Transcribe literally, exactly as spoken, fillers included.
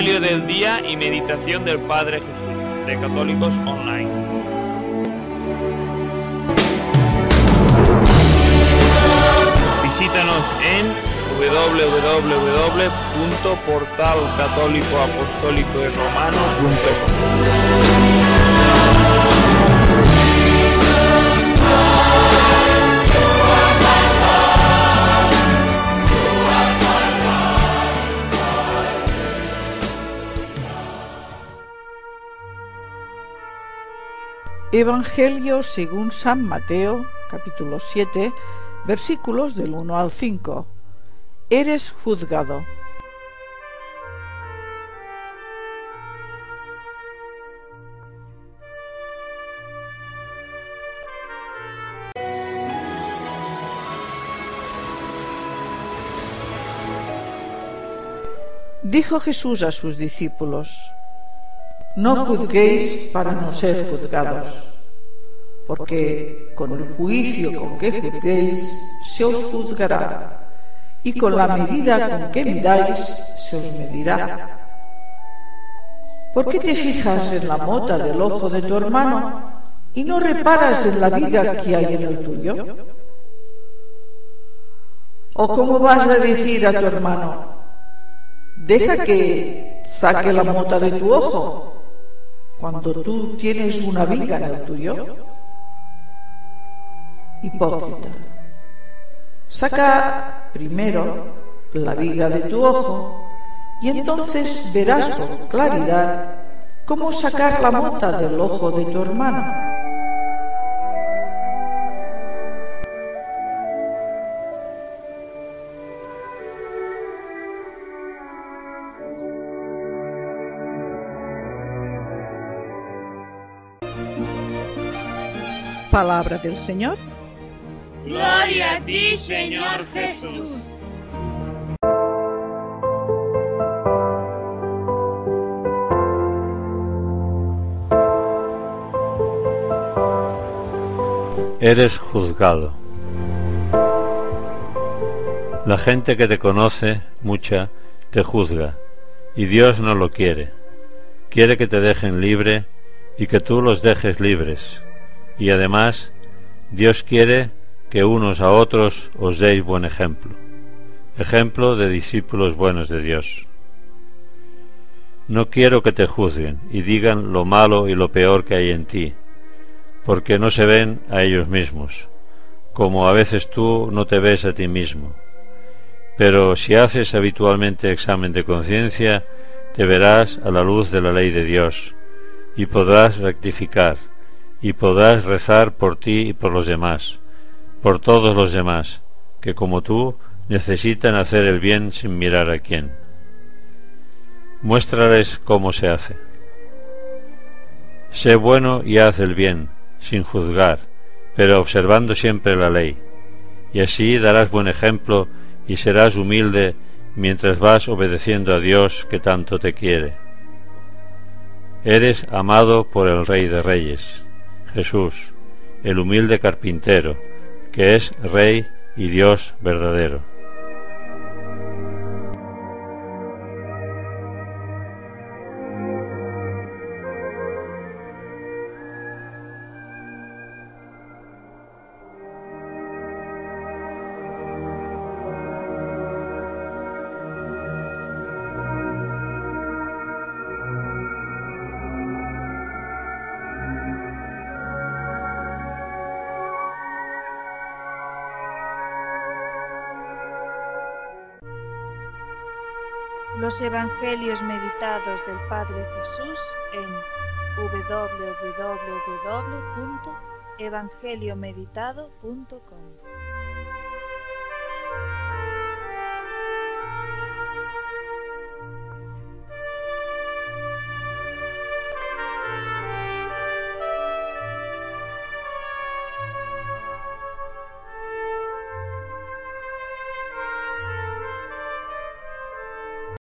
Evangelio del Día y Meditación del Padre Jesús, de Católicos Online. Visítanos en doble u doble u doble u punto portal católico apostólico y romano punto com. Evangelio según San Mateo, capítulo siete, versículos del uno al cinco. Eres juzgado. Dijo Jesús a sus discípulos: No juzguéis para no ser juzgados, porque con el juicio con que juzguéis se os juzgará, y con la medida con que midáis se os medirá. ¿Por qué te fijas en la mota del ojo de tu hermano y no reparas en la viga que hay en el tuyo? ¿O cómo vas a decir a tu hermano: deja que saque la mota de tu ojo, cuando tú tienes una viga en el tuyo? Hipócrita, saca primero la viga de tu ojo y entonces verás con claridad cómo sacar la mota del ojo de tu hermano. Palabra del Señor. Gloria a ti, Señor Jesús. Eres juzgado. La gente que te conoce, mucha, te juzga, y Dios no lo quiere. Quiere que te dejen libre y que tú los dejes libres. Y además, Dios quiere que unos a otros os deis buen ejemplo, ejemplo de discípulos buenos de Dios. No quiero que te juzguen y digan lo malo y lo peor que hay en ti, porque no se ven a ellos mismos, como a veces tú no te ves a ti mismo. Pero si haces habitualmente examen de conciencia, te verás a la luz de la ley de Dios, y podrás rectificar, y podrás rezar por ti y por los demás, por todos los demás, que como tú necesitan hacer el bien sin mirar a quién. Muéstrales cómo se hace. Sé bueno y haz el bien, sin juzgar, pero observando siempre la ley, y así darás buen ejemplo y serás humilde mientras vas obedeciendo a Dios que tanto te quiere. Eres amado por el Rey de Reyes, Jesús, el humilde carpintero, que es Rey y Dios verdadero. Los Evangelios meditados del Padre Jesús en doble u doble u doble u punto evangelio meditado punto com.